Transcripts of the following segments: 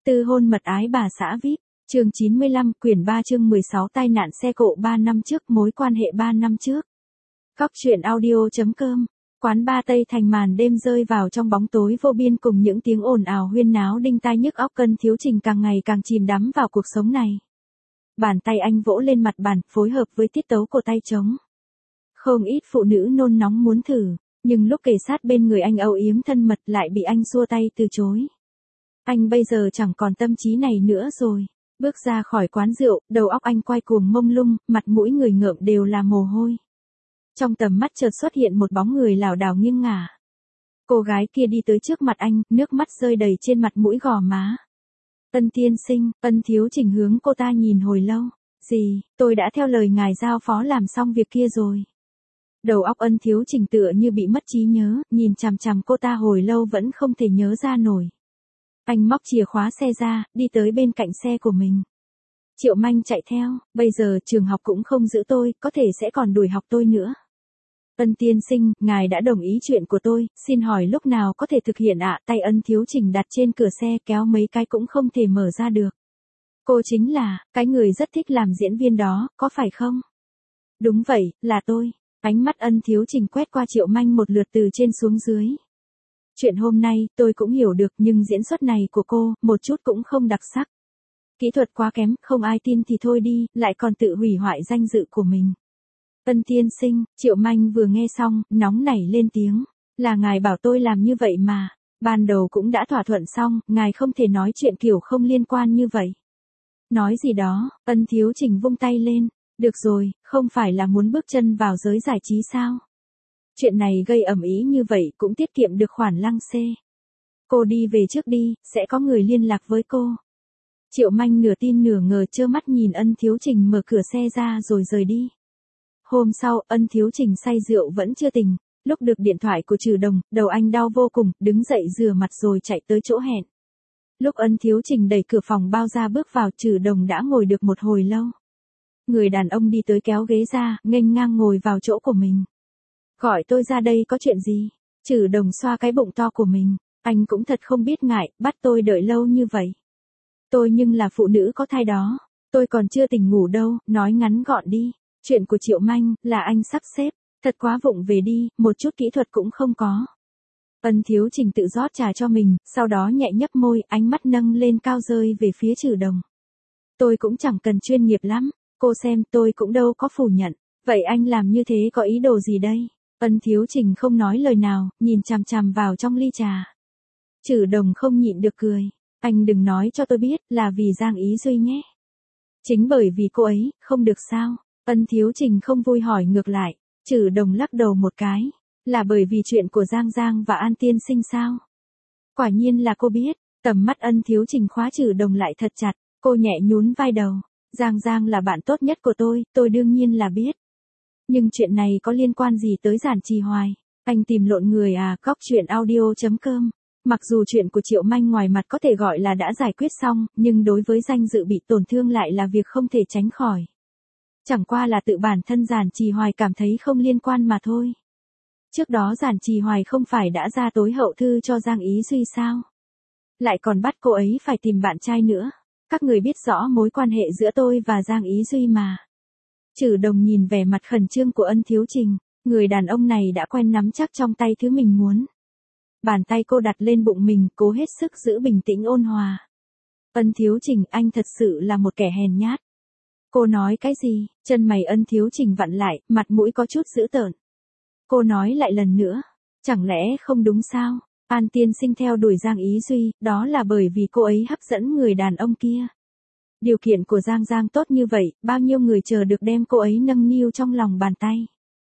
Tư hôn mật ái bà xã VIP, chương 95, quyển 3 chương 16 tai nạn xe cộ 3 năm trước, mối quan hệ 3 năm trước. Cóc truyện audio.com, quán ba Tây Thành màn đêm rơi vào trong bóng tối vô biên cùng những tiếng ồn ào huyên náo đinh tai nhức óc. Cân Thiếu Trình càng ngày càng chìm đắm vào cuộc sống này. Bàn tay anh vỗ lên mặt bàn, phối hợp với tiết tấu của tay trống. Không ít phụ nữ nôn nóng muốn thử, nhưng lúc kề sát bên người anh âu yếm thân mật lại bị anh xua tay từ chối. Anh bây giờ chẳng còn tâm trí này nữa rồi. Bước ra khỏi quán rượu, đầu óc anh quay cuồng mông lung, mặt mũi người ngợm đều là mồ hôi. Trong tầm mắt chợt xuất hiện một bóng người lảo đảo nghiêng ngả. Cô gái kia đi tới trước mặt anh, nước mắt rơi đầy trên mặt mũi gò má. Ân tiên sinh, Ân Thiếu Trình hướng cô ta nhìn hồi lâu. Gì, tôi đã theo lời ngài giao phó làm xong việc kia rồi. Đầu óc Ân Thiếu Trình tựa như bị mất trí nhớ, nhìn chằm chằm cô ta hồi lâu vẫn không thể nhớ ra nổi. Anh móc chìa khóa xe ra, đi tới bên cạnh xe của mình. Triệu Manh chạy theo, bây giờ trường học cũng không giữ tôi, có thể sẽ còn đuổi học tôi nữa. Ân tiên sinh, ngài đã đồng ý chuyện của tôi, xin hỏi lúc nào có thể thực hiện ạ? Tay Ân Thiếu Trình đặt trên cửa xe kéo mấy cái cũng không thể mở ra được. Cô chính là, cái người rất thích làm diễn viên đó, có phải không? Đúng vậy, là tôi. Ánh mắt Ân Thiếu Trình quét qua Triệu Manh một lượt từ trên xuống dưới. Chuyện hôm nay, tôi cũng hiểu được nhưng diễn xuất này của cô, một chút cũng không đặc sắc. Kỹ thuật quá kém, không ai tin thì thôi đi, lại còn tự hủy hoại danh dự của mình. Ân tiên sinh, Triệu Manh vừa nghe xong, nóng nảy lên tiếng. Là ngài bảo tôi làm như vậy mà. Ban đầu cũng đã thỏa thuận xong, ngài không thể nói chuyện kiểu không liên quan như vậy. Nói gì đó, Ân Thiếu Trình vung tay lên. Được rồi, không phải là muốn bước chân vào giới giải trí sao? Chuyện này gây ầm ĩ như vậy cũng tiết kiệm được khoản lăng xê. Cô đi về trước đi, sẽ có người liên lạc với cô. Triệu Manh nửa tin nửa ngờ trơ mắt nhìn Ân Thiếu Trình mở cửa xe ra rồi rời đi. Hôm sau, Ân Thiếu Trình say rượu vẫn chưa tỉnh. Lúc được điện thoại của Trừ Đồng, đầu anh đau vô cùng, đứng dậy rửa mặt rồi chạy tới chỗ hẹn. Lúc Ân Thiếu Trình đẩy cửa phòng bao ra bước vào, Trừ Đồng đã ngồi được một hồi lâu. Người đàn ông đi tới kéo ghế ra, nghênh ngang ngồi vào chỗ của mình. Gọi tôi ra đây có chuyện gì? Trừ Đồng xoa cái bụng to của mình. Anh cũng thật không biết ngại, bắt tôi đợi lâu như vậy. Tôi nhưng là phụ nữ có thai đó. Tôi còn chưa tỉnh ngủ đâu, nói ngắn gọn đi. Chuyện của Triệu Manh, là anh sắp xếp. Thật quá vụng về đi, một chút kỹ thuật cũng không có. Ân Thiếu Trình tự rót trà cho mình, sau đó nhẹ nhấp môi, ánh mắt nâng lên cao rơi về phía Trừ Đồng. Tôi cũng chẳng cần chuyên nghiệp lắm. Cô xem, tôi cũng đâu có phủ nhận. Vậy anh làm như thế có ý đồ gì đây? Ân Thiếu Trình không nói lời nào, nhìn chằm chằm vào trong ly trà. Trừ Đồng không nhịn được cười. Anh đừng nói cho tôi biết, là vì Giang Ý Duy nhé. Chính bởi vì cô ấy, không được sao? Ân Thiếu Trình không vui hỏi ngược lại. Trừ Đồng lắc đầu một cái. Là bởi vì chuyện của Giang và An tiên sinh sao? Quả nhiên là cô biết. Tầm mắt Ân Thiếu Trình khóa Trừ Đồng lại thật chặt. Cô nhẹ nhún vai đầu. Giang là bạn tốt nhất của tôi đương nhiên là biết. Nhưng chuyện này có liên quan gì tới Giản Trì Hoài? Anh tìm lộn người à? Cóc truyện audio.com. Mặc dù chuyện của Triệu Manh ngoài mặt có thể gọi là đã giải quyết xong, nhưng đối với danh dự bị tổn thương lại là việc không thể tránh khỏi. Chẳng qua là tự bản thân Giản Trì Hoài cảm thấy không liên quan mà thôi. Trước đó Giản Trì Hoài không phải đã ra tối hậu thư cho Giang Ý Duy sao? Lại còn bắt cô ấy phải tìm bạn trai nữa. Các người biết rõ mối quan hệ giữa tôi và Giang Ý Duy mà. Trừ Đồng nhìn vẻ mặt khẩn trương của Ân Thiếu Trình. Người đàn ông này đã quen nắm chắc trong tay thứ mình muốn. Bàn tay cô đặt lên bụng mình, cố hết sức giữ bình tĩnh ôn hòa. Ân Thiếu Trình, anh thật sự là một kẻ hèn nhát. Cô nói cái gì? Chân mày Ân Thiếu Trình vặn lại, mặt mũi có chút dữ tợn. Cô nói lại lần nữa. Chẳng lẽ không đúng sao? An tiên sinh theo đuổi Giang Ý Duy, đó là bởi vì cô ấy hấp dẫn người đàn ông kia. Điều kiện của Giang tốt như vậy, bao nhiêu người chờ được đem cô ấy nâng niu trong lòng bàn tay.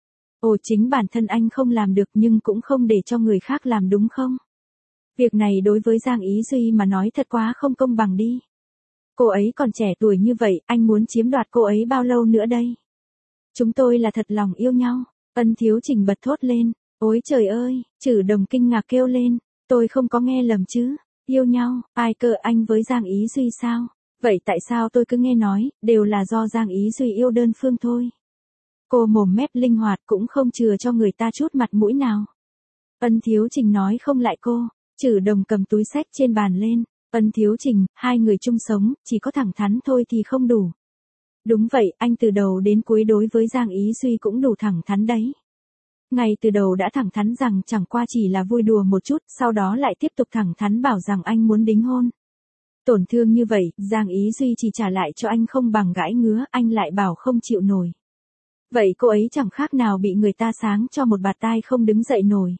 Ồ, chính bản thân anh không làm được nhưng cũng không để cho người khác làm đúng không? Việc này đối với Giang Ý Duy mà nói thật quá không công bằng đi. Cô ấy còn trẻ tuổi như vậy, anh muốn chiếm đoạt cô ấy bao lâu nữa đây? Chúng tôi là thật lòng yêu nhau. Ân Thiếu Trình bật thốt lên. Ôi trời ơi, Trừ Đồng kinh ngạc kêu lên. Tôi không có nghe lầm chứ. Yêu nhau, ai cơ anh với Giang Ý Duy sao? Vậy tại sao tôi cứ nghe nói, đều là do Giang Ý Duy yêu đơn phương thôi. Cô mồm mép linh hoạt cũng không chừa cho người ta chút mặt mũi nào. Ân Thiếu Trình nói không lại cô. Trừ Đồng cầm túi xách trên bàn lên. Ân Thiếu Trình, hai người chung sống, chỉ có thẳng thắn thôi thì không đủ. Đúng vậy, anh từ đầu đến cuối đối với Giang Ý Duy cũng đủ thẳng thắn đấy. Ngay từ đầu đã thẳng thắn rằng chẳng qua chỉ là vui đùa một chút, sau đó lại tiếp tục thẳng thắn bảo rằng anh muốn đính hôn. Tổn thương như vậy, Giang Ý Duy chỉ trả lại cho anh không bằng gãi ngứa, anh lại bảo không chịu nổi. Vậy cô ấy chẳng khác nào bị người ta sáng cho một bạt tai không đứng dậy nổi.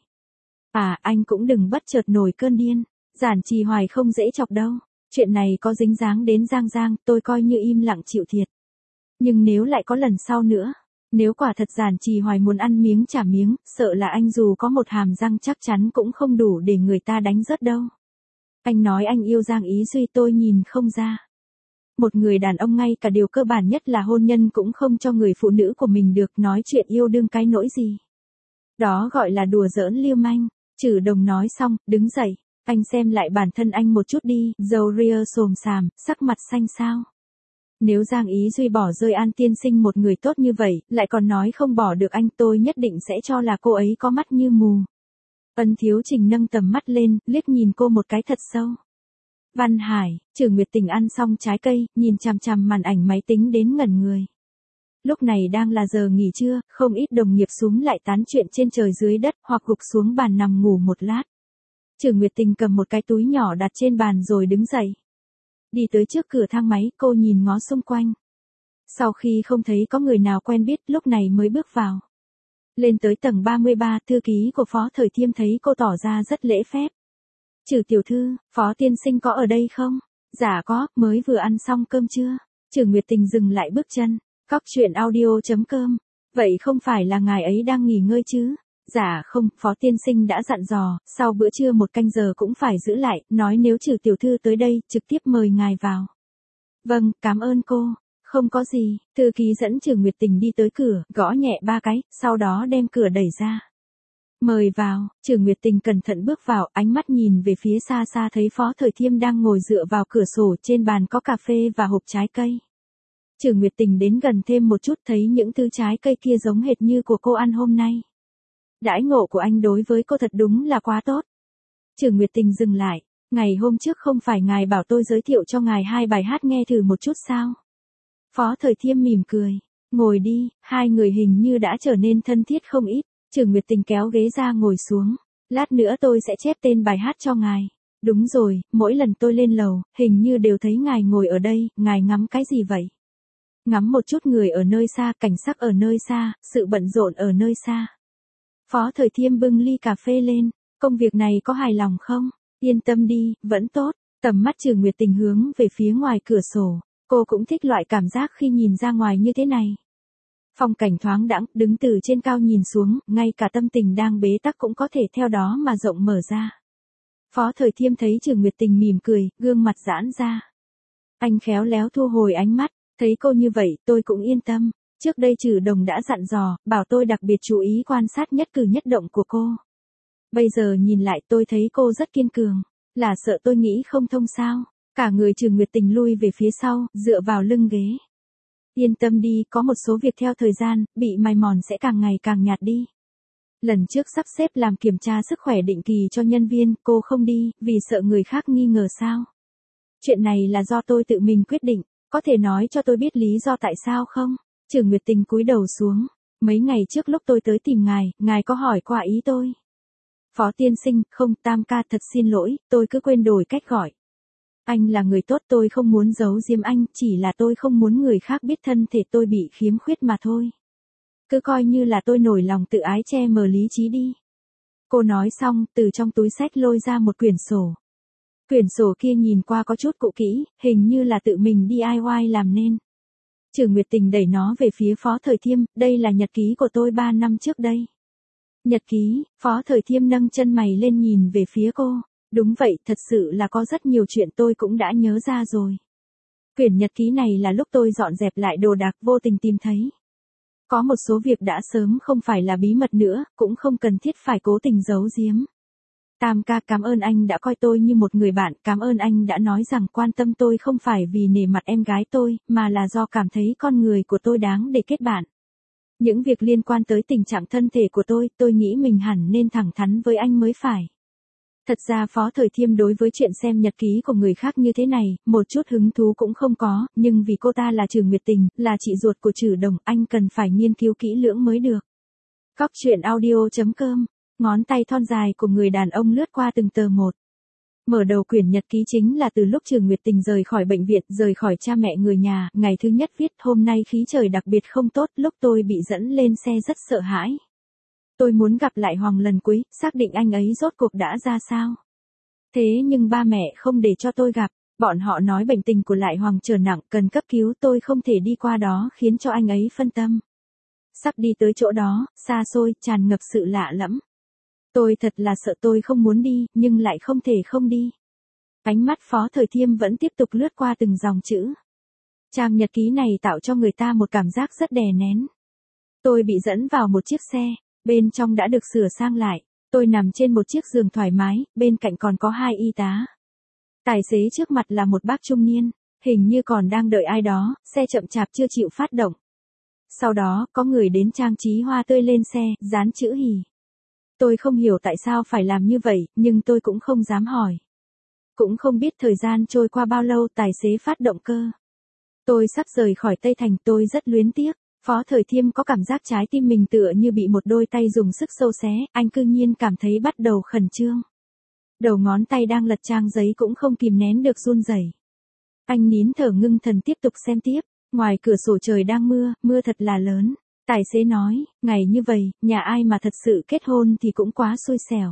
À, anh cũng đừng bất chợt nổi cơn điên, Giản Trì Hoài không dễ chọc đâu. Chuyện này có dính dáng đến Giang Giang, tôi coi như im lặng chịu thiệt. Nhưng nếu lại có lần sau nữa, nếu quả thật Giản Trì Hoài muốn ăn miếng trả miếng, sợ là anh dù có một hàm răng chắc chắn cũng không đủ để người ta đánh rớt đâu. Anh nói anh yêu Giang Ý Duy tôi nhìn không ra. Một người đàn ông ngay cả điều cơ bản nhất là hôn nhân cũng không cho người phụ nữ của mình được nói chuyện yêu đương cái nỗi gì. Đó gọi là đùa giỡn lưu manh. Trử Đồng nói xong, đứng dậy. Anh xem lại bản thân anh một chút đi, râu ria xồm xàm, sắc mặt xanh xao. Nếu Giang Ý Duy bỏ rơi An tiên sinh một người tốt như vậy, lại còn nói không bỏ được anh, tôi nhất định sẽ cho là cô ấy có mắt như mù. Ân Thiếu Trình nâng tầm mắt lên, liếc nhìn cô một cái thật sâu. Văn Hải, Trử Nguyệt Tình ăn xong trái cây, nhìn chằm chằm màn ảnh máy tính đến ngẩn người. Lúc này đang là giờ nghỉ trưa, không ít đồng nghiệp xuống lại tán chuyện trên trời dưới đất hoặc gục xuống bàn nằm ngủ một lát. Trử Nguyệt Tình cầm một cái túi nhỏ đặt trên bàn rồi đứng dậy. Đi tới trước cửa thang máy, cô nhìn ngó xung quanh. Sau khi không thấy có người nào quen biết, lúc này mới bước vào. Lên tới tầng 33, thư ký của Phó Thời Thiêm thấy cô tỏ ra rất lễ phép. Trử tiểu thư, Phó tiên sinh có ở đây không? Dạ có, mới vừa ăn xong cơm trưa. Trử Nguyệt Tình dừng lại bước chân. Cóc truyện audio.com. Vậy không phải là ngài ấy đang nghỉ ngơi chứ? Dạ không, Phó tiên sinh đã dặn dò, sau bữa trưa 1 canh giờ cũng phải giữ lại, nói nếu Trử tiểu thư tới đây, trực tiếp mời ngài vào. Vâng, cảm ơn cô. Không có gì, thư ký dẫn Trử Nguyệt Tình đi tới cửa, gõ nhẹ 3 cái, sau đó đem cửa đẩy ra. Mời vào, Trử Nguyệt Tình cẩn thận bước vào, ánh mắt nhìn về phía xa xa thấy Phó Thời Thiêm đang ngồi dựa vào cửa sổ, trên bàn có cà phê và hộp trái cây. Trử Nguyệt Tình đến gần thêm một chút thấy những thứ trái cây kia giống hệt như của cô ăn hôm nay. Đãi ngộ của anh đối với cô thật đúng là quá tốt. Trử Nguyệt Tình dừng lại, ngày hôm trước không phải ngài bảo tôi giới thiệu cho ngài 2 bài hát nghe thử một chút sao? Phó Thời Thiêm mỉm cười, ngồi đi, hai người hình như đã trở nên thân thiết không ít. Trử Nguyệt Tình kéo ghế ra ngồi xuống, lát nữa tôi sẽ chép tên bài hát cho ngài. Đúng rồi, mỗi lần tôi lên lầu, hình như đều thấy ngài ngồi ở đây, ngài ngắm cái gì vậy? Ngắm một chút người ở nơi xa, cảnh sắc ở nơi xa, sự bận rộn ở nơi xa. Phó Thời Thiêm bưng ly cà phê lên, công việc này có hài lòng không? Yên tâm đi, vẫn tốt. Tầm mắt Trử Nguyệt Tình hướng về phía ngoài cửa sổ, cô cũng thích loại cảm giác khi nhìn ra ngoài như thế này. Phong cảnh thoáng đãng, đứng từ trên cao nhìn xuống, ngay cả tâm tình đang bế tắc cũng có thể theo đó mà rộng mở ra. Phó Thời Thiêm thấy Trử Nguyệt Tình mỉm cười, gương mặt giãn ra. Anh khéo léo thu hồi ánh mắt, thấy cô như vậy, tôi cũng yên tâm. Trước đây Trử Đồng đã dặn dò, bảo tôi đặc biệt chú ý quan sát nhất cử nhất động của cô. Bây giờ nhìn lại tôi thấy cô rất kiên cường, là sợ tôi nghĩ không thông sao. Cả người Trử Nguyệt Tình lui về phía sau, dựa vào lưng ghế. Yên tâm đi, có một số việc theo thời gian, bị mài mòn sẽ càng ngày càng nhạt đi. Lần trước sắp xếp làm kiểm tra sức khỏe định kỳ cho nhân viên, cô không đi, vì sợ người khác nghi ngờ sao. Chuyện này là do tôi tự mình quyết định, có thể nói cho tôi biết lý do tại sao không? Trử Nguyệt Tình cúi đầu xuống. Mấy ngày trước lúc tôi tới tìm ngài có hỏi qua ý tôi. Phó tiên sinh, không, Tam ca thật xin lỗi, tôi cứ quên đổi cách gọi. Anh là người tốt, tôi không muốn giấu giếm anh, chỉ là tôi không muốn người khác biết thân thể tôi bị khiếm khuyết mà thôi. Cứ coi như là tôi nổi lòng tự ái che mờ lý trí đi. Cô nói xong, từ trong túi xách lôi ra một quyển sổ. Quyển sổ kia nhìn qua có chút cũ kỹ, hình như là tự mình DIY làm nên. Trử Nguyệt Tình đẩy nó về phía Phó Thời Thiêm, đây là nhật ký của tôi 3 năm trước đây. Nhật ký, Phó Thời Thiêm nâng chân mày lên nhìn về phía cô. Đúng vậy, thật sự là có rất nhiều chuyện tôi cũng đã nhớ ra rồi. Quyển nhật ký này là lúc tôi dọn dẹp lại đồ đạc vô tình tìm thấy. Có một số việc đã sớm không phải là bí mật nữa, cũng không cần thiết phải cố tình giấu giếm. Tam ca, cảm ơn anh đã coi tôi như một người bạn, cảm ơn anh đã nói rằng quan tâm tôi không phải vì nể mặt em gái tôi, mà là do cảm thấy con người của tôi đáng để kết bạn. Những việc liên quan tới tình trạng thân thể của tôi nghĩ mình hẳn nên thẳng thắn với anh mới phải. Thật ra Phó Thời Thiêm đối với chuyện xem nhật ký của người khác như thế này, một chút hứng thú cũng không có, nhưng vì cô ta là Trừ Nguyệt Tình, là chị ruột của Trừ Đồng, anh cần phải nghiên cứu kỹ lưỡng mới được. Cóc truyện audio.com, ngón tay thon dài của người đàn ông lướt qua từng tờ một. Mở đầu quyển nhật ký chính là từ lúc Trừ Nguyệt Tình rời khỏi bệnh viện, rời khỏi cha mẹ người nhà, ngày thứ nhất viết hôm nay khí trời đặc biệt không tốt, lúc tôi bị dẫn lên xe rất sợ hãi. Tôi muốn gặp lại Hoàng lần cuối, xác định anh ấy rốt cuộc đã ra sao. Thế nhưng ba mẹ không để cho tôi gặp, bọn họ nói bệnh tình của Lại Hoàng trở nặng cần cấp cứu, tôi không thể đi qua đó khiến cho anh ấy phân tâm. Sắp đi tới chỗ đó, xa xôi, tràn ngập sự lạ lẫm. Tôi thật là sợ, tôi không muốn đi, nhưng lại không thể không đi. Ánh mắt Phó Thời Thiêm vẫn tiếp tục lướt qua từng dòng chữ. Trang nhật ký này tạo cho người ta một cảm giác rất đè nén. Tôi bị dẫn vào một chiếc xe, bên trong đã được sửa sang lại. Tôi nằm trên một chiếc giường thoải mái, bên cạnh còn có 2 y tá. Tài xế trước mặt là một bác trung niên, hình như còn đang đợi ai đó, xe chậm chạp chưa chịu phát động. Sau đó, có người đến trang trí hoa tươi lên xe, dán chữ hỉ. Tôi không hiểu tại sao phải làm như vậy, nhưng tôi cũng không dám hỏi. Cũng không biết thời gian trôi qua bao lâu tài xế phát động cơ. Tôi sắp rời khỏi Tây Thành, tôi rất luyến tiếc. Phó Thời Thiêm có cảm giác trái tim mình tựa như bị một đôi tay dùng sức xâu xé, anh cư nhiên cảm thấy bắt đầu khẩn trương. Đầu ngón tay đang lật trang giấy cũng không kìm nén được run rẩy. Anh nín thở ngưng thần tiếp tục xem tiếp, ngoài cửa sổ trời đang mưa, mưa thật là lớn. Tài xế nói, ngày như vậy, nhà ai mà thật sự kết hôn thì cũng quá xui xẻo.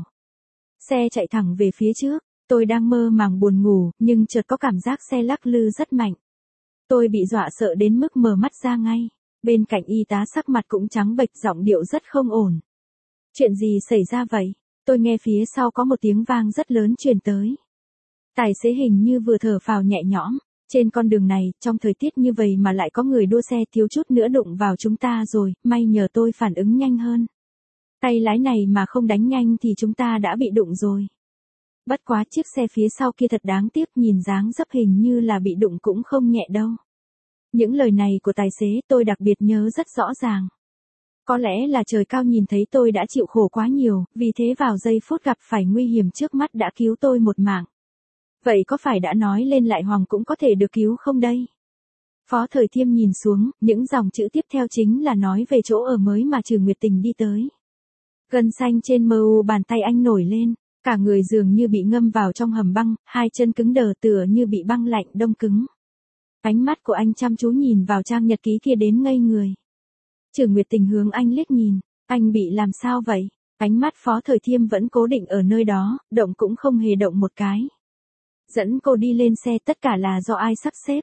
Xe chạy thẳng về phía trước, tôi đang mơ màng buồn ngủ, nhưng chợt có cảm giác xe lắc lư rất mạnh. Tôi bị dọa sợ đến mức mở mắt ra ngay. Bên cạnh y tá sắc mặt cũng trắng bệch, giọng điệu rất không ổn. Chuyện gì xảy ra vậy? Tôi nghe phía sau có một tiếng vang rất lớn truyền tới. Tài xế hình như vừa thở phào nhẹ nhõm. Trên con đường này, trong thời tiết như vậy mà lại có người đua xe, thiếu chút nữa đụng vào chúng ta rồi, may nhờ tôi phản ứng nhanh hơn. Tay lái này mà không đánh nhanh thì chúng ta đã bị đụng rồi. Bất quá chiếc xe phía sau kia thật đáng tiếc, nhìn dáng dấp hình như là bị đụng cũng không nhẹ đâu. Những lời này của tài xế tôi đặc biệt nhớ rất rõ ràng. Có lẽ là trời cao nhìn thấy tôi đã chịu khổ quá nhiều, vì thế vào giây phút gặp phải nguy hiểm trước mắt đã cứu tôi một mạng. Vậy có phải đã nói lên Lại Hoàng cũng có thể được cứu không đây? Phó Thời Thiêm nhìn xuống, những dòng chữ tiếp theo chính là nói về chỗ ở mới mà Trừ Nguyệt Tình đi tới. Gân xanh trên mu bàn tay anh nổi lên, cả người dường như bị ngâm vào trong hầm băng, hai chân cứng đờ tựa như bị băng lạnh đông cứng. Ánh mắt của anh chăm chú nhìn vào trang nhật ký kia đến ngây người. Trừ Nguyệt Tình hướng anh liếc nhìn, anh bị làm sao vậy? Ánh mắt Phó Thời Thiêm vẫn cố định ở nơi đó, động cũng không hề động một cái. Dẫn cô đi lên xe, tất cả là do ai sắp xếp?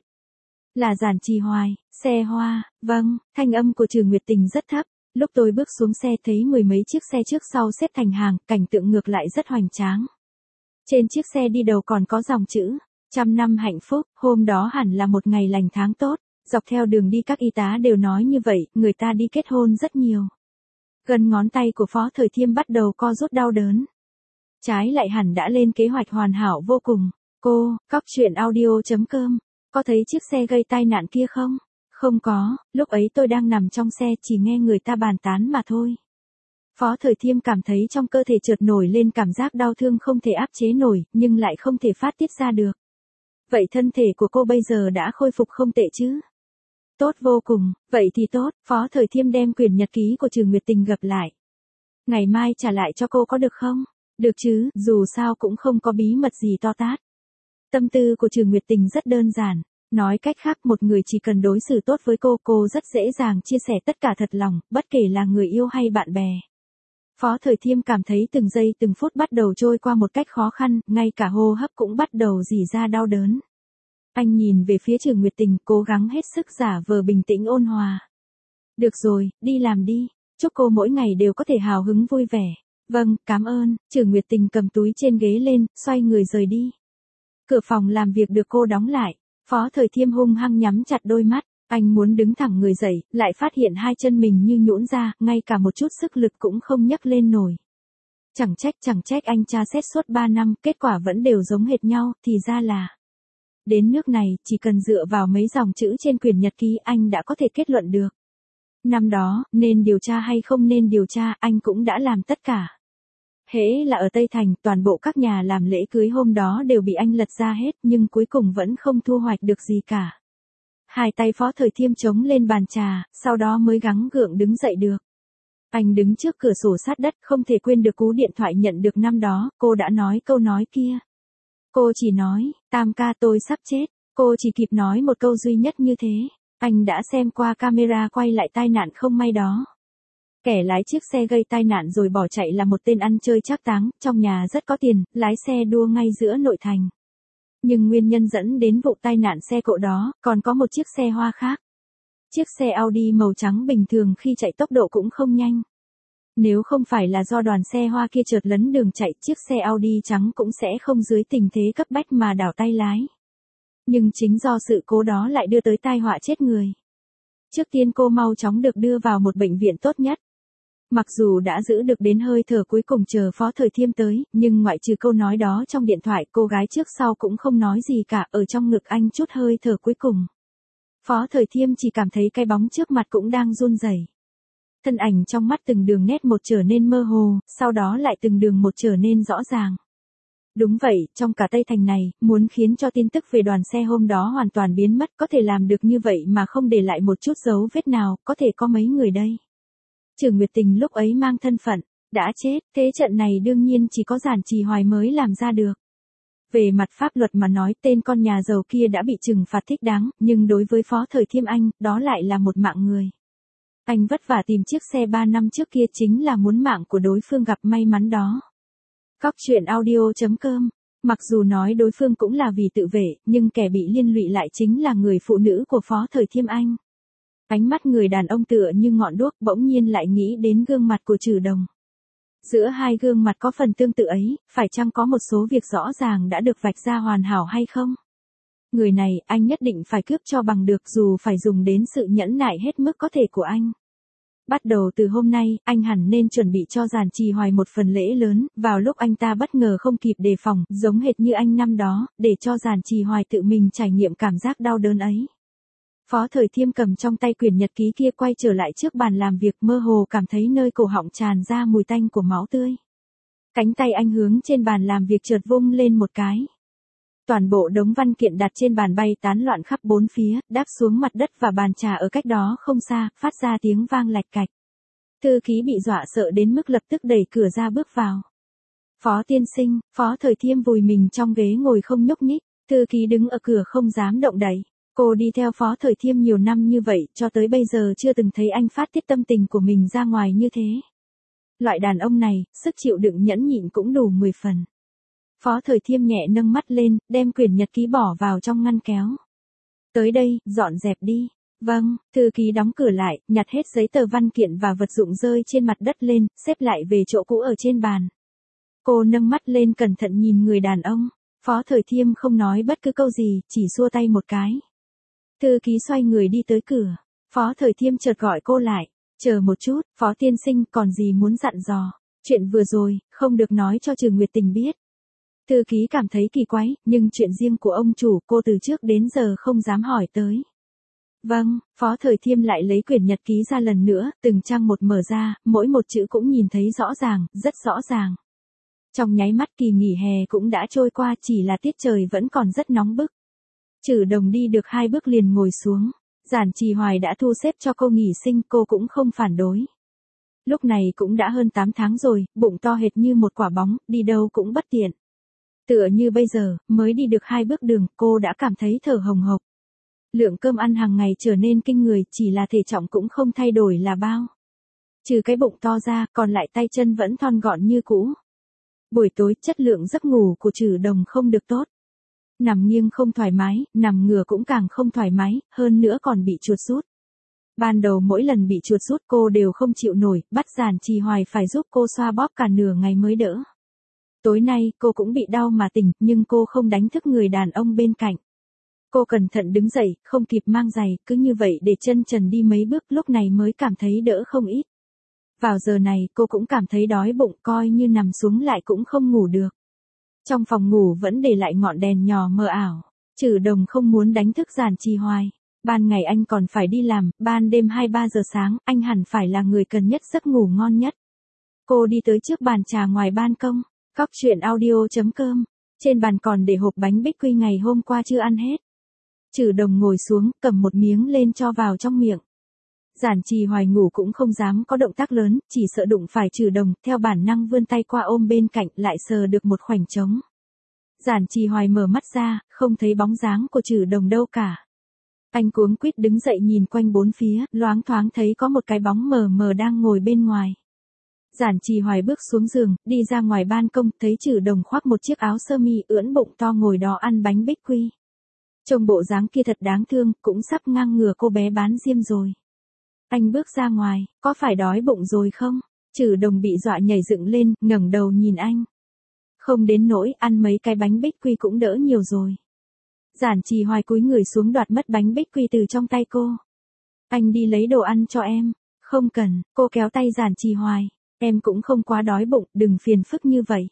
Là Giản Trì Hoài, xe hoa, vâng, thanh âm của Trừ Nguyệt Tình rất thấp. Lúc tôi bước xuống xe thấy mười mấy chiếc xe trước sau xếp thành hàng, cảnh tượng ngược lại rất hoành tráng. Trên chiếc xe đi đầu còn có dòng chữ, 100 năm hạnh phúc, hôm đó hẳn là một ngày lành tháng tốt. Dọc theo đường đi các y tá đều nói như vậy, người ta đi kết hôn rất nhiều. Gần ngón tay của Phó Thời Thiêm bắt đầu co rút đau đớn. Trái lại hẳn đã lên kế hoạch hoàn hảo vô cùng. Cô, Cóc truyện audio.com, có thấy chiếc xe gây tai nạn kia không? Không có, lúc ấy tôi đang nằm trong xe chỉ nghe người ta bàn tán mà thôi. Phó Thời Thiêm cảm thấy trong cơ thể chợt nổi lên cảm giác đau thương không thể áp chế nổi, nhưng lại không thể phát tiết ra được. Vậy thân thể của cô bây giờ đã khôi phục không tệ chứ? Tốt vô cùng, vậy thì tốt. Phó Thời Thiêm đem quyển nhật ký của Trừ Nguyệt Tình gập lại. Ngày mai trả lại cho cô có được không? Được chứ, dù sao cũng không có bí mật gì to tát. Tâm tư của Trừ Nguyệt Tình rất đơn giản. Nói cách khác, một người chỉ cần đối xử tốt với cô rất dễ dàng chia sẻ tất cả thật lòng, bất kể là người yêu hay bạn bè. Phó Thời Thiêm cảm thấy từng giây từng phút bắt đầu trôi qua một cách khó khăn, ngay cả hô hấp cũng bắt đầu rỉ ra đau đớn. Anh nhìn về phía Trừ Nguyệt Tình, cố gắng hết sức giả vờ bình tĩnh ôn hòa. Được rồi, đi làm đi, chúc cô mỗi ngày đều có thể hào hứng vui vẻ. Vâng, cảm ơn. Trừ Nguyệt Tình cầm túi trên ghế lên, xoay người rời đi. Cửa phòng làm việc được cô đóng lại. Phó Thời Thiêm hung hăng nhắm chặt đôi mắt, anh muốn đứng thẳng người dậy, lại phát hiện hai chân mình như nhũn ra, ngay cả một chút sức lực cũng không nhấc lên nổi. Chẳng trách anh tra xét suốt 3 năm, kết quả vẫn đều giống hệt nhau, thì ra là. Đến nước này, chỉ cần dựa vào mấy dòng chữ trên quyển nhật ký anh đã có thể kết luận được. Năm đó, nên điều tra hay không nên điều tra, anh cũng đã làm tất cả. Hễ là ở Tây Thành, toàn bộ các nhà làm lễ cưới hôm đó đều bị anh lật ra hết, nhưng cuối cùng vẫn không thu hoạch được gì cả. Hai tay Phó Thời Thiêm chống lên bàn trà, sau đó mới gắng gượng đứng dậy được. Anh đứng trước cửa sổ sát đất, không thể quên được cú điện thoại nhận được năm đó, cô đã nói câu nói kia. Cô chỉ nói, Tam ca tôi sắp chết, cô chỉ kịp nói một câu duy nhất như thế. Anh đã xem qua camera quay lại tai nạn không may đó. Kẻ lái chiếc xe gây tai nạn rồi bỏ chạy là một tên ăn chơi trác táng, trong nhà rất có tiền, lái xe đua ngay giữa nội thành. Nhưng nguyên nhân dẫn đến vụ tai nạn xe cộ đó, còn có một chiếc xe hoa khác. Chiếc xe Audi màu trắng bình thường khi chạy tốc độ cũng không nhanh. Nếu không phải là do đoàn xe hoa kia chợt lấn đường chạy, chiếc xe Audi trắng cũng sẽ không dưới tình thế cấp bách mà đảo tay lái. Nhưng chính do sự cố đó lại đưa tới tai họa chết người. Trước tiên cô mau chóng được đưa vào một bệnh viện tốt nhất. Mặc dù đã giữ được đến hơi thở cuối cùng chờ Phó Thời Thiêm tới, nhưng ngoại trừ câu nói đó trong điện thoại, cô gái trước sau cũng không nói gì cả, ở trong ngực anh chút hơi thở cuối cùng. Phó Thời Thiêm chỉ cảm thấy cái bóng trước mặt cũng đang run rẩy. Thân ảnh trong mắt từng đường nét một trở nên mơ hồ, sau đó lại từng đường một trở nên rõ ràng. Đúng vậy, trong cả Tây Thành này, muốn khiến cho tin tức về đoàn xe hôm đó hoàn toàn biến mất, có thể làm được như vậy mà không để lại một chút dấu vết nào, có thể có mấy người đây. Trừ Nguyệt Tình lúc ấy mang thân phận, đã chết, thế trận này đương nhiên chỉ có Giản Trì Hoài mới làm ra được. Về mặt pháp luật mà nói, tên con nhà giàu kia đã bị trừng phạt thích đáng, nhưng đối với Phó Thời Thiêm anh, đó lại là một mạng người. Anh vất vả tìm chiếc xe 3 năm trước kia chính là muốn mạng của đối phương gặp may mắn đó. Cóc truyện audio.com. Mặc dù nói đối phương cũng là vì tự vệ, nhưng kẻ bị liên lụy lại chính là người phụ nữ của Phó Thời Thiêm anh. Ánh mắt người đàn ông tựa như ngọn đuốc, bỗng nhiên lại nghĩ đến gương mặt của Trừ Đồng. Giữa hai gương mặt có phần tương tự ấy, phải chăng có một số việc rõ ràng đã được vạch ra hoàn hảo hay không? Người này, anh nhất định phải cướp cho bằng được, dù phải dùng đến sự nhẫn nại hết mức có thể của anh. Bắt đầu từ hôm nay, anh hẳn nên chuẩn bị cho Giản Trì Hoài một phần lễ lớn, vào lúc anh ta bất ngờ không kịp đề phòng, giống hệt như anh năm đó, để cho Giản Trì Hoài tự mình trải nghiệm cảm giác đau đớn ấy. Phó Thời Thiêm cầm trong tay quyển nhật ký kia quay trở lại trước bàn làm việc, mơ hồ cảm thấy nơi cổ họng tràn ra mùi tanh của máu tươi. Cánh tay anh hướng trên bàn làm việc chợt vung lên một cái. Toàn bộ đống văn kiện đặt trên bàn bay tán loạn khắp bốn phía, đáp xuống mặt đất và bàn trà ở cách đó không xa, phát ra tiếng vang lạch cạch. Thư ký bị dọa sợ đến mức lập tức đẩy cửa ra bước vào. Phó tiên sinh, Phó Thời Thiêm vùi mình trong ghế ngồi không nhúc nhích, thư ký đứng ở cửa không dám động đậy. Cô đi theo Phó Thời Thiêm nhiều năm như vậy, cho tới bây giờ chưa từng thấy anh phát tiết tâm tình của mình ra ngoài như thế. Loại đàn ông này, sức chịu đựng nhẫn nhịn cũng đủ 10 phần. Phó Thời Thiêm nhẹ nâng mắt lên, đem quyển nhật ký bỏ vào trong ngăn kéo. Tới đây, dọn dẹp đi. Vâng, thư ký đóng cửa lại, nhặt hết giấy tờ văn kiện và vật dụng rơi trên mặt đất lên, xếp lại về chỗ cũ ở trên bàn. Cô nâng mắt lên cẩn thận nhìn người đàn ông. Phó Thời Thiêm không nói bất cứ câu gì, chỉ xua tay một cái. Thư ký xoay người đi tới cửa. Phó Thời Thiêm chợt gọi cô lại. Chờ một chút, Phó tiên sinh còn gì muốn dặn dò. Chuyện vừa rồi, không được nói cho Trừ Nguyệt Tình biết. Thư ký cảm thấy kỳ quái, nhưng chuyện riêng của ông chủ cô từ trước đến giờ không dám hỏi tới. Vâng, Phó Thời Thiêm lại lấy quyển nhật ký ra lần nữa, từng trang một mở ra, mỗi một chữ cũng nhìn thấy rõ ràng, rất rõ ràng. Trong nháy mắt kỳ nghỉ hè cũng đã trôi qua, chỉ là tiết trời vẫn còn rất nóng bức. Trừ Đồng đi được 2 bước liền ngồi xuống. Giản Trì Hoài đã thu xếp cho cô nghỉ sinh, cô cũng không phản đối. Lúc này cũng đã hơn 8 tháng rồi, bụng to hệt như một quả bóng, đi đâu cũng bất tiện. Tựa như bây giờ, mới đi được 2 bước đường, cô đã cảm thấy thở hồng hộc. Lượng cơm ăn hàng ngày trở nên kinh người, chỉ là thể trọng cũng không thay đổi là bao. Trừ cái bụng to ra, còn lại tay chân vẫn thon gọn như cũ. Buổi tối, chất lượng giấc ngủ của Trừ Đồng không được tốt. Nằm nghiêng không thoải mái, nằm ngửa cũng càng không thoải mái, hơn nữa còn bị chuột rút. Ban đầu mỗi lần bị chuột rút cô đều không chịu nổi, bắt Giản Trì Hoài phải giúp cô xoa bóp cả nửa ngày mới đỡ. Tối nay, cô cũng bị đau mà tỉnh, nhưng cô không đánh thức người đàn ông bên cạnh. Cô cẩn thận đứng dậy, không kịp mang giày, cứ như vậy để chân trần đi mấy bước, lúc này mới cảm thấy đỡ không ít. Vào giờ này, cô cũng cảm thấy đói bụng, coi như nằm xuống lại cũng không ngủ được. Trong phòng ngủ vẫn để lại ngọn đèn nhỏ mờ ảo. Trừ Đồng không muốn đánh thức Giản Trì Hoài. Ban ngày anh còn phải đi làm, ban đêm 2-3 giờ sáng, anh hẳn phải là người cần nhất giấc ngủ ngon nhất. Cô đi tới trước bàn trà ngoài ban công. Cóc truyện audio.com. Trên bàn còn để hộp bánh bích quy ngày hôm qua chưa ăn hết. Trừ Đồng ngồi xuống, cầm một miếng lên cho vào trong miệng. Giản Trì Hoài ngủ cũng không dám có động tác lớn, chỉ sợ đụng phải Trừ Đồng, theo bản năng vươn tay qua ôm bên cạnh, lại sờ được một khoảnh trống. Giản Trì Hoài mở mắt ra, không thấy bóng dáng của Trừ Đồng đâu cả. Anh cuống quýt đứng dậy nhìn quanh bốn phía, loáng thoáng thấy có một cái bóng mờ mờ đang ngồi bên ngoài. Giản Trì Hoài bước xuống giường, đi ra ngoài ban công, thấy Trừ Đồng khoác một chiếc áo sơ mi ưỡn bụng to ngồi đó ăn bánh bích quy. Trông bộ dáng kia thật đáng thương, cũng sắp ngang ngửa cô bé bán diêm rồi. Anh bước ra ngoài, có phải đói bụng rồi không? Trừ Đồng bị dọa nhảy dựng lên, ngẩng đầu nhìn anh. Không đến nỗi, ăn mấy cái bánh bích quy cũng đỡ nhiều rồi. Giản Trì Hoài cúi người xuống đoạt mất bánh bích quy từ trong tay cô. Anh đi lấy đồ ăn cho em. Không cần, cô kéo tay Giản Trì Hoài. Em cũng không quá đói bụng, đừng phiền phức như vậy.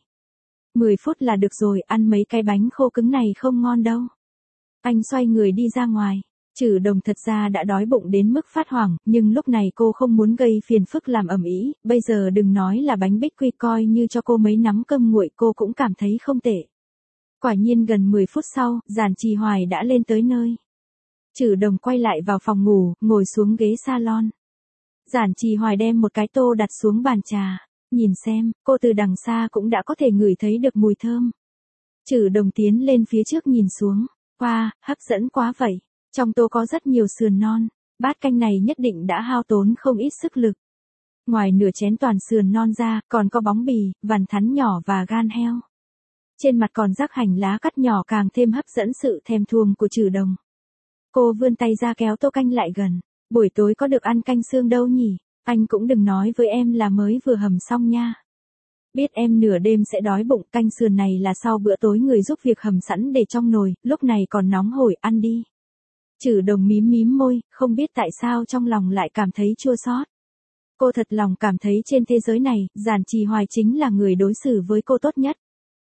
10 phút là được rồi, ăn mấy cái bánh khô cứng này không ngon đâu. Anh xoay người đi ra ngoài. Trừ Đồng thật ra đã đói bụng đến mức phát hoảng, nhưng lúc này cô không muốn gây phiền phức làm ầm ĩ, bây giờ đừng nói là bánh bích quy, coi như cho cô mấy nắm cơm nguội cô cũng cảm thấy không tệ. Quả nhiên gần 10 phút sau, Giản Trì Hoài đã lên tới nơi. Trừ Đồng quay lại vào phòng ngủ, ngồi xuống ghế salon. Giản Trì Hoài đem một cái tô đặt xuống bàn trà. Nhìn xem, cô từ đằng xa cũng đã có thể ngửi thấy được mùi thơm. Trừ Đồng tiến lên phía trước nhìn xuống. Wow, hấp dẫn quá vậy. Trong tô có rất nhiều sườn non. Bát canh này nhất định đã hao tốn không ít sức lực. Ngoài nửa chén toàn sườn non ra, còn có bóng bì, vằn thắn nhỏ và gan heo. Trên mặt còn rắc hành lá cắt nhỏ càng thêm hấp dẫn sự thèm thuồng của Trừ Đồng. Cô vươn tay ra kéo tô canh lại gần. Buổi tối có được ăn canh xương đâu nhỉ? Anh cũng đừng nói với em là mới vừa hầm xong nha. Biết em nửa đêm sẽ đói bụng, canh sườn này là sau bữa tối người giúp việc hầm sẵn để trong nồi, lúc này còn nóng hổi, ăn đi. Trừ Đồng mím mím môi, không biết tại sao trong lòng lại cảm thấy chua xót. Cô thật lòng cảm thấy trên thế giới này, Giản Trì Hoài chính là người đối xử với cô tốt nhất.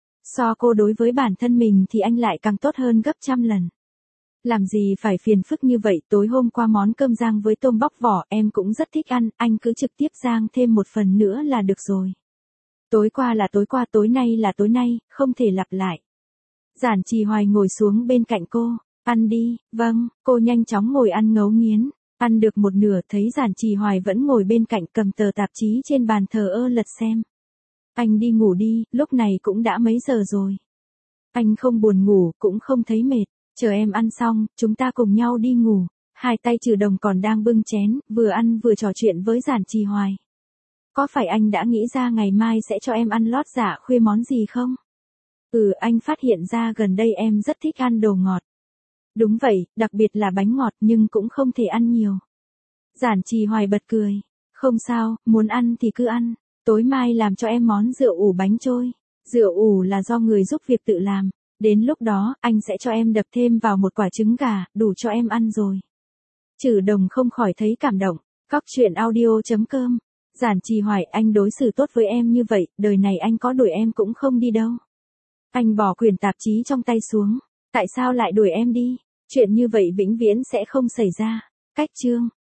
So cô đối với bản thân mình thì anh lại càng tốt hơn gấp trăm lần. Làm gì phải phiền phức như vậy, tối hôm qua món cơm rang với tôm bóc vỏ em cũng rất thích ăn, anh cứ trực tiếp rang thêm một phần nữa là được rồi. Tối qua là tối qua, tối nay là tối nay, không thể lặp lại. Giản Trì Hoài ngồi xuống bên cạnh cô, ăn đi, vâng, cô nhanh chóng ngồi ăn ngấu nghiến. Ăn được một nửa thấy Giản Trì Hoài vẫn ngồi bên cạnh cầm tờ tạp chí trên bàn thờ ơ lật xem. Anh đi ngủ đi, lúc này cũng đã mấy giờ rồi. Anh không buồn ngủ, cũng không thấy mệt. Chờ em ăn xong, chúng ta cùng nhau đi ngủ. Hai tay Trừ Đồng còn đang bưng chén, vừa ăn vừa trò chuyện với Giản Trì Hoài. Có phải anh đã nghĩ ra ngày mai sẽ cho em ăn lót dạ khuya món gì không? Anh phát hiện ra gần đây em rất thích ăn đồ ngọt. Đúng vậy, đặc biệt là bánh ngọt nhưng cũng không thể ăn nhiều. Giản Trì Hoài bật cười. Không sao, muốn ăn thì cứ ăn. Tối mai làm cho em món rượu ủ bánh trôi. Rượu ủ là do người giúp việc tự làm. Đến lúc đó, anh sẽ cho em đập thêm vào một quả trứng gà, đủ cho em ăn rồi. Trừ Đồng không khỏi thấy cảm động. Cóc truyện audio.com. Giản Trì Hoài, anh đối xử tốt với em như vậy, đời này anh có đuổi em cũng không đi đâu. Anh bỏ quyển tạp chí trong tay xuống. Tại sao lại đuổi em đi? Chuyện như vậy vĩnh viễn sẽ không xảy ra. Cách chương.